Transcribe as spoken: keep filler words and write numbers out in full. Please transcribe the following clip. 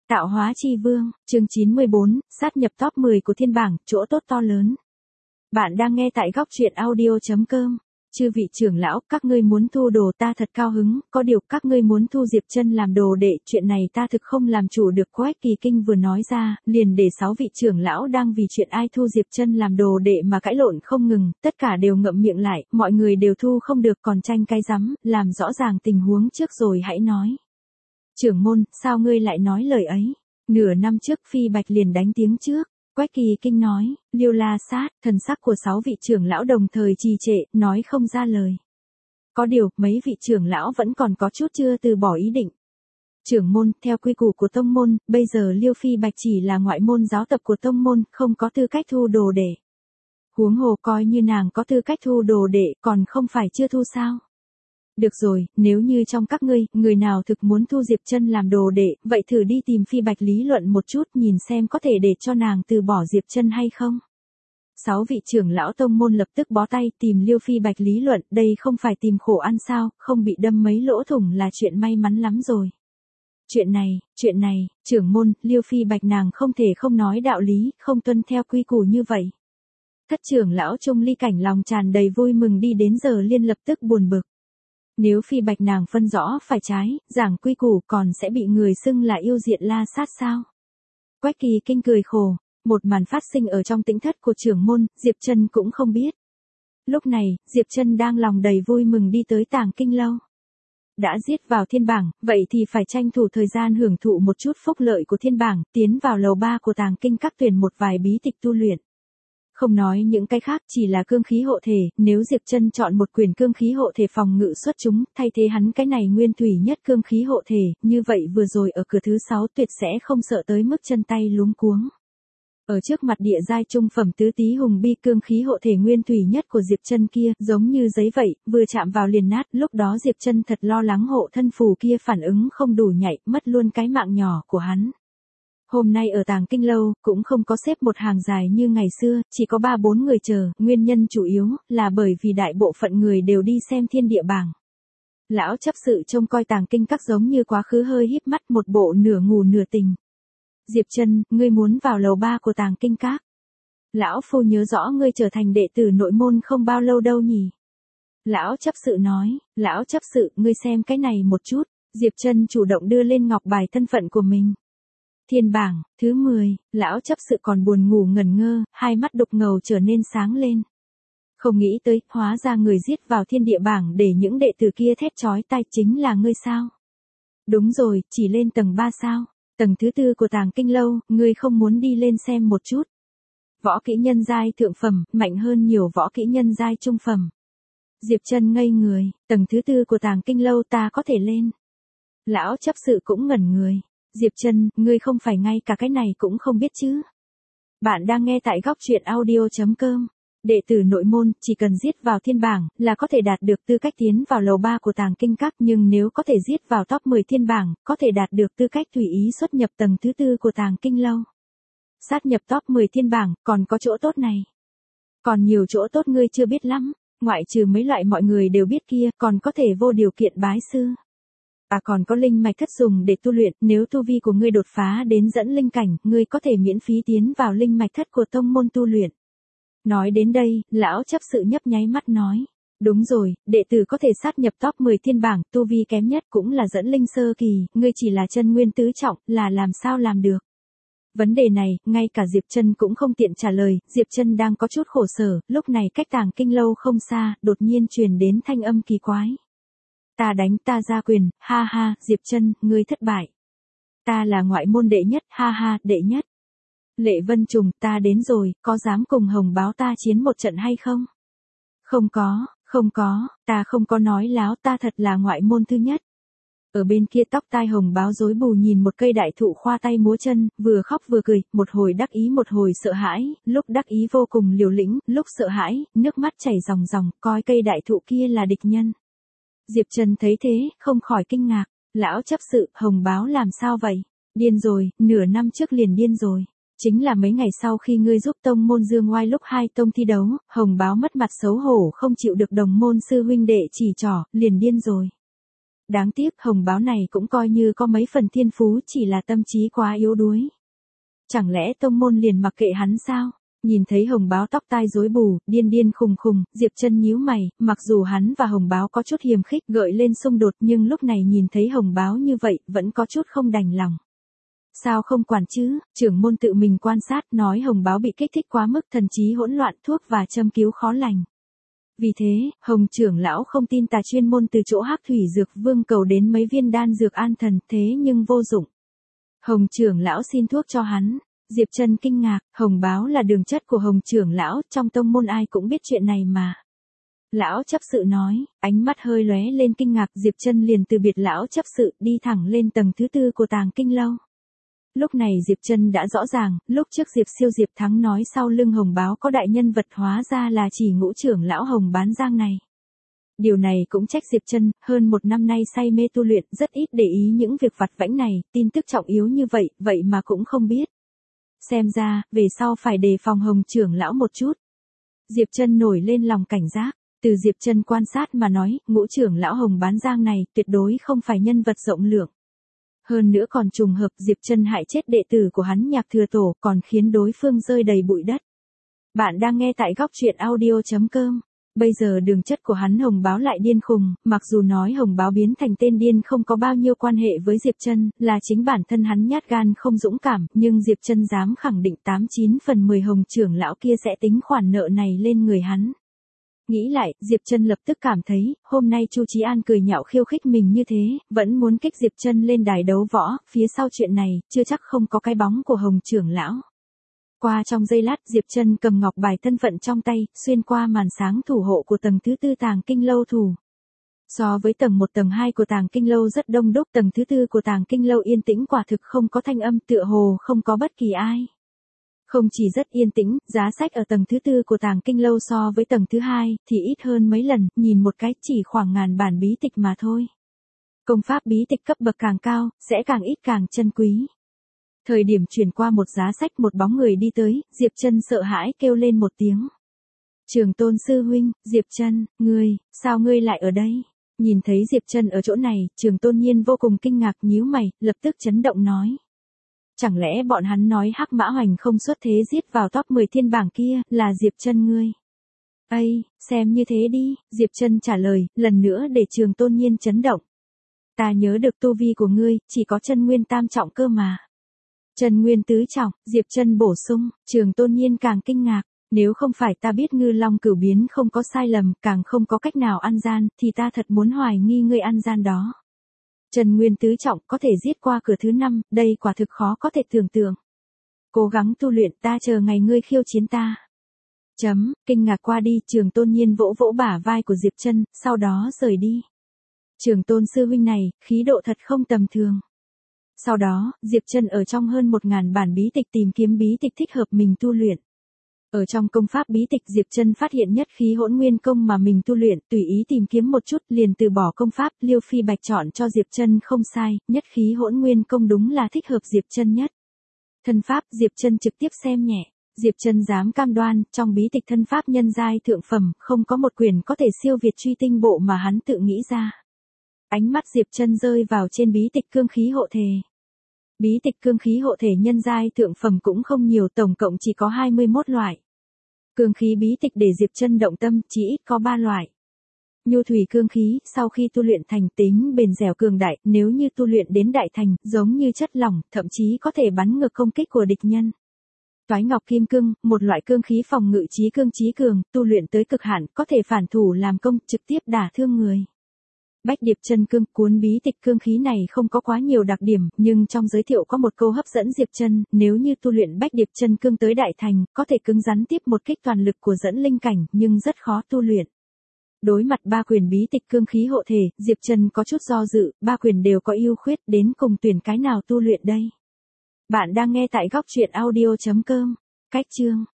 Tạo hóa chi vương, chương chín mươi bốn, sát nhập top mười của thiên bảng, chỗ tốt to lớn. Bạn đang nghe tại góc truyện audio chấm com. Chư vị trưởng lão, các ngươi muốn thu đồ ta thật cao hứng, có điều các ngươi muốn thu Diệp Chân làm đồ đệ, chuyện này ta thực không làm chủ được. Quách Kỳ Kinh vừa nói ra, liền để sáu vị trưởng lão đang vì chuyện ai thu Diệp Chân làm đồ đệ mà cãi lộn không ngừng, tất cả đều ngậm miệng lại, mọi người đều thu không được còn tranh cái rắm, làm rõ ràng tình huống trước rồi hãy nói. Trưởng môn, sao ngươi lại nói lời ấy? Nửa năm trước Phi Bạch liền đánh tiếng trước. Quách Kỳ Kinh nói, Liêu La Sát, thần sắc của sáu vị trưởng lão đồng thời trì trệ, nói không ra lời. Có điều, mấy vị trưởng lão vẫn còn có chút chưa từ bỏ ý định. Trưởng môn, theo quy củ của tông môn, bây giờ Liêu Phi Bạch chỉ là ngoại môn giáo tập của tông môn, không có tư cách thu đồ đệ. Huống hồ coi như nàng có tư cách thu đồ đệ, còn không phải chưa thu sao? Được rồi, nếu như trong các ngươi, người nào thực muốn thu Diệp Chân làm đồ đệ, vậy thử đi tìm Phi Bạch lý luận một chút nhìn xem có thể để cho nàng từ bỏ Diệp Chân hay không. Sáu vị trưởng lão tông môn lập tức bó tay tìm Liêu Phi Bạch lý luận, đây không phải tìm khổ ăn sao, không bị đâm mấy lỗ thủng là chuyện may mắn lắm rồi. Chuyện này, chuyện này, trưởng môn, Liêu Phi Bạch nàng không thể không nói đạo lý, không tuân theo quy củ như vậy. Thất trưởng lão Trung Ly Cảnh lòng tràn đầy vui mừng đi đến giờ liên lập tức buồn bực. Nếu Phi Bạch nàng phân rõ phải trái, giảng quy củ còn sẽ bị người xưng là yêu diện La Sát sao? Quách Kỳ Kinh cười khổ, một màn phát sinh ở trong tĩnh thất của trưởng môn, Diệp Chân cũng không biết. Lúc này, Diệp Chân đang lòng đầy vui mừng đi tới Tàng Kinh lâu. Đã giết vào thiên bảng, vậy thì phải tranh thủ thời gian hưởng thụ một chút phúc lợi của thiên bảng, tiến vào lầu ba của Tàng Kinh các tuyển một vài bí tịch tu luyện. Không nói những cái khác, chỉ là cương khí hộ thể, nếu Diệp Chân chọn một quyền cương khí hộ thể phòng ngự xuất chúng, thay thế hắn cái này nguyên thủy nhất cương khí hộ thể, như vậy vừa rồi ở cửa thứ sáu tuyệt sẽ không sợ tới mức chân tay luống cuống. Ở trước mặt địa giai trung phẩm tứ tí hùng bi cương khí hộ thể nguyên thủy nhất của Diệp Chân kia, giống như giấy vậy, vừa chạm vào liền nát, lúc đó Diệp Chân thật lo lắng hộ thân phù kia phản ứng không đủ nhạy, mất luôn cái mạng nhỏ của hắn. Hôm nay ở Tàng Kinh lâu, cũng không có xếp một hàng dài như ngày xưa, chỉ có ba bốn người chờ, nguyên nhân chủ yếu, là bởi vì đại bộ phận người đều đi xem thiên địa bảng. Lão chấp sự trông coi Tàng Kinh các giống như quá khứ hơi híp mắt một bộ nửa ngủ nửa tỉnh. Diệp Chân, ngươi muốn vào lầu ba của Tàng Kinh các. Lão phu nhớ rõ ngươi trở thành đệ tử nội môn không bao lâu đâu nhỉ. Lão chấp sự nói, lão chấp sự, ngươi xem cái này một chút, Diệp Chân chủ động đưa lên ngọc bài thân phận của mình. Thiên bảng, thứ mười, lão chấp sự còn buồn ngủ ngẩn ngơ, hai mắt đục ngầu trở nên sáng lên. Không nghĩ tới, hóa ra người giết vào thiên địa bảng để những đệ tử kia thét chói tai chính là ngươi sao? Đúng rồi, chỉ lên tầng ba sao? Tầng thứ tư của Tàng Kinh lâu, ngươi không muốn đi lên xem một chút. Võ kỹ nhân giai thượng phẩm, mạnh hơn nhiều võ kỹ nhân giai trung phẩm. Diệp Chân ngây người, tầng thứ tư của Tàng Kinh lâu ta có thể lên. Lão chấp sự cũng ngẩn người. Diệp Chân, ngươi không phải ngay cả cái này cũng không biết chứ? Bạn đang nghe tại góc truyện audio chấm com. Đệ tử nội môn, chỉ cần giết vào thiên bảng, là có thể đạt được tư cách tiến vào lầu ba của Tàng Kinh các, nhưng nếu có thể giết vào top mười thiên bảng, có thể đạt được tư cách tùy ý xuất nhập tầng thứ tư của Tàng Kinh lâu. Sát nhập top mười thiên bảng, còn có chỗ tốt này. Còn nhiều chỗ tốt ngươi chưa biết lắm, ngoại trừ mấy loại mọi người đều biết kia, còn có thể vô điều kiện bái sư. À còn có linh mạch thất dùng để tu luyện, nếu tu vi của ngươi đột phá đến dẫn linh cảnh, ngươi có thể miễn phí tiến vào linh mạch thất của tông môn tu luyện. Nói đến đây, lão chấp sự nhấp nháy mắt nói, đúng rồi, đệ tử có thể sát nhập top mười thiên bảng, tu vi kém nhất cũng là dẫn linh sơ kỳ, ngươi chỉ là chân nguyên tứ trọng, là làm sao làm được. Vấn đề này, ngay cả Diệp Chân cũng không tiện trả lời, Diệp Chân đang có chút khổ sở, lúc này cách Tàng Kinh lâu không xa, đột nhiên truyền đến thanh âm kỳ quái. Ta đánh ta ra quyền, ha ha, Diệp Chân, ngươi thất bại. Ta là ngoại môn đệ nhất, ha ha, đệ nhất. Lệ Vân Trùng, ta đến rồi, có dám cùng Hồng Báo ta chiến một trận hay không? Không có, không có, ta không có nói láo, ta thật là ngoại môn thứ nhất. Ở bên kia tóc tai Hồng Báo rối bù nhìn một cây đại thụ khoa tay múa chân, vừa khóc vừa cười, một hồi đắc ý một hồi sợ hãi, lúc đắc ý vô cùng liều lĩnh, lúc sợ hãi, nước mắt chảy ròng ròng, coi cây đại thụ kia là địch nhân. Diệp Chân thấy thế, không khỏi kinh ngạc, lão chấp sự, Hồng Báo làm sao vậy? Điên rồi, nửa năm trước liền điên rồi. Chính là mấy ngày sau khi ngươi giúp tông môn Dương Oai lúc hai tông thi đấu, Hồng Báo mất mặt xấu hổ không chịu được đồng môn sư huynh đệ chỉ trỏ, liền điên rồi. Đáng tiếc hồng báo này cũng coi như có mấy phần thiên phú, chỉ là tâm trí quá yếu đuối. Chẳng lẽ tông môn liền mặc kệ hắn sao? Nhìn thấy hồng báo tóc tai rối bù, điên điên khùng khùng, Diệp Trân nhíu mày, mặc dù hắn và hồng báo có chút hiềm khích gợi lên xung đột, nhưng lúc này nhìn thấy hồng báo như vậy, vẫn có chút không đành lòng. Sao không quản chứ, trưởng môn tự mình quan sát, nói hồng báo bị kích thích quá mức, thần trí hỗn loạn, thuốc và châm cứu khó lành. Vì thế, hồng trưởng lão không tin tà, chuyên môn từ chỗ Hắc Thủy Dược Vương cầu đến mấy viên đan dược an thần, thế nhưng vô dụng. Hồng trưởng lão xin thuốc cho hắn. Diệp Trân kinh ngạc, hồng báo là đường chất của hồng trưởng lão, trong tông môn ai cũng biết chuyện này mà. Lão chấp sự nói, ánh mắt hơi lóe lên kinh ngạc, Diệp Trân liền từ biệt lão chấp sự, đi thẳng lên tầng thứ tư của tàng kinh lâu. Lúc này Diệp Trân đã rõ ràng, lúc trước Diệp Siêu Diệp Thắng nói sau lưng hồng báo có đại nhân vật, hóa ra là chỉ ngũ trưởng lão hồng bán giang này. Điều này cũng trách Diệp Trân, hơn một năm nay say mê tu luyện, rất ít để ý những việc vặt vãnh này, tin tức trọng yếu như vậy, vậy mà cũng không biết. Xem ra, về sau phải đề phòng hồng trưởng lão một chút. Diệp Trân nổi lên lòng cảnh giác, từ Diệp Trân quan sát mà nói, ngũ trưởng lão hồng bán giang này, tuyệt đối không phải nhân vật rộng lượng. Hơn nữa còn trùng hợp Diệp Trân hại chết đệ tử của hắn Nhạc Thừa Tổ, còn khiến đối phương rơi đầy bụi đất. Bạn đang nghe tại góc truyện audio chấm com. Bây giờ đường chất của hắn hồng báo lại điên khùng, mặc dù nói hồng báo biến thành tên điên không có bao nhiêu quan hệ với Diệp Trân, là chính bản thân hắn nhát gan không dũng cảm, nhưng Diệp Trân dám khẳng định tám chín phần mười hồng trưởng lão kia sẽ tính khoản nợ này lên người hắn. Nghĩ lại, Diệp Trân lập tức cảm thấy, hôm nay Chu Chí An cười nhạo khiêu khích mình như thế, vẫn muốn kích Diệp Trân lên đài đấu võ, phía sau chuyện này, chưa chắc không có cái bóng của hồng trưởng lão. Qua trong giây lát, Diệp Trân cầm ngọc bài thân phận trong tay, xuyên qua màn sáng thủ hộ của tầng thứ tư tàng kinh lâu thủ. So với tầng một tầng hai của tàng kinh lâu rất đông đúc, tầng thứ tư của tàng kinh lâu yên tĩnh quả thực không có thanh âm, tựa hồ không có bất kỳ ai. Không chỉ rất yên tĩnh, giá sách ở tầng thứ tư của tàng kinh lâu so với tầng thứ hai, thì ít hơn mấy lần, nhìn một cái chỉ khoảng ngàn bản bí tịch mà thôi. Công pháp bí tịch cấp bậc càng cao, sẽ càng ít càng chân quý. Thời điểm chuyển qua một giá sách, một bóng người đi tới, Diệp Trân sợ hãi kêu lên một tiếng. Trường Tôn sư huynh, Diệp Trân, ngươi, sao ngươi lại ở đây? Nhìn thấy Diệp Trân ở chỗ này, Trường Tôn Nhiên vô cùng kinh ngạc, nhíu mày, lập tức chấn động nói. Chẳng lẽ bọn hắn nói Hắc Mã Hoành không xuất thế giết vào top mười thiên bảng kia, là Diệp Trân ngươi? Ây, xem như thế đi, Diệp Trân trả lời, lần nữa để Trường Tôn Nhiên chấn động. Ta nhớ được tu vi của ngươi, chỉ có chân nguyên tam trọng cơ mà. Chân nguyên tứ trọng, Diệp Trân bổ sung, Trường Tôn Nhiên càng kinh ngạc, nếu không phải ta biết Ngư Long cửu biến không có sai lầm, càng không có cách nào ăn gian, thì ta thật muốn hoài nghi ngươi ăn gian đó. Chân nguyên tứ trọng có thể giết qua cửa thứ năm, đây quả thực khó có thể tưởng tượng. Cố gắng tu luyện, ta chờ ngày ngươi khiêu chiến ta. Chấm, kinh ngạc qua đi, Trường Tôn Nhiên vỗ vỗ bả vai của Diệp Trân, sau đó rời đi. Trường Tôn sư huynh này, khí độ thật không tầm thường. Sau đó, Diệp Trân ở trong hơn một ngàn bản bí tịch tìm kiếm bí tịch thích hợp mình tu luyện. Ở trong công pháp bí tịch, Diệp Trân phát hiện nhất khí hỗn nguyên công mà mình tu luyện, tùy ý tìm kiếm một chút, liền từ bỏ công pháp, Liêu Phi Bạch chọn cho Diệp Trân không sai, nhất khí hỗn nguyên công đúng là thích hợp Diệp Trân nhất. Thân pháp, Diệp Trân trực tiếp xem nhẹ. Diệp Trân dám cam đoan, trong bí tịch thân pháp nhân giai thượng phẩm, không có một quyển có thể siêu việt truy tinh bộ mà hắn tự nghĩ ra. Ánh mắt Diệp Trân rơi vào trên bí tịch cương khí hộ thể. Bí tịch cương khí hộ thể nhân giai thượng phẩm cũng không nhiều, tổng cộng chỉ có hai mươi mốt loại. Cương khí bí tịch để Diệp Trân động tâm, chỉ ít có ba loại. Nhu thủy cương khí, sau khi tu luyện thành tính bền dẻo cường đại, nếu như tu luyện đến đại thành, giống như chất lỏng, thậm chí có thể bắn ngược công kích của địch nhân. Toái ngọc kim cương, một loại cương khí phòng ngự trí cương trí cường, tu luyện tới cực hạn, có thể phản thủ làm công, trực tiếp đả thương người. Bách điệp chân cương, cuốn bí tịch cương khí này không có quá nhiều đặc điểm, nhưng trong giới thiệu có một câu hấp dẫn Diệp Trân, nếu như tu luyện bách điệp chân cương tới đại thành, có thể cứng rắn tiếp một kích toàn lực của dẫn linh cảnh, nhưng rất khó tu luyện. Đối mặt ba quyền bí tịch cương khí hộ thể, Diệp Trân có chút do dự, ba quyền đều có ưu khuyết, đến cùng tuyển cái nào tu luyện đây? Bạn đang nghe tại góc truyện audio chấm com. Cách chương